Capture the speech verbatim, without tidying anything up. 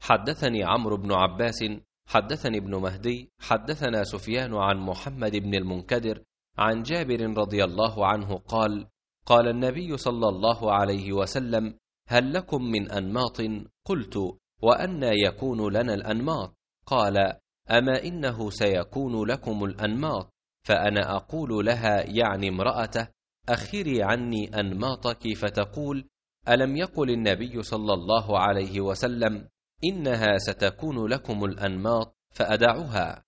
حدثني عمرو بن عباس حدثني ابن مهدي حدثنا سفيان عن محمد بن المنكدر عن جابر رضي الله عنه قال: قال النبي صلى الله عليه وسلم: هل لكم من أنماط؟ قلت: وأنى يكون لنا الأنماط؟ قال: أما إنه سيكون لكم الأنماط. فأنا أقول لها، يعني امرأته: أخري عني أنماطك، فتقول: ألم يقل النبي صلى الله عليه وسلم: إنها ستكون لكم الأنماط؟ فأدعها.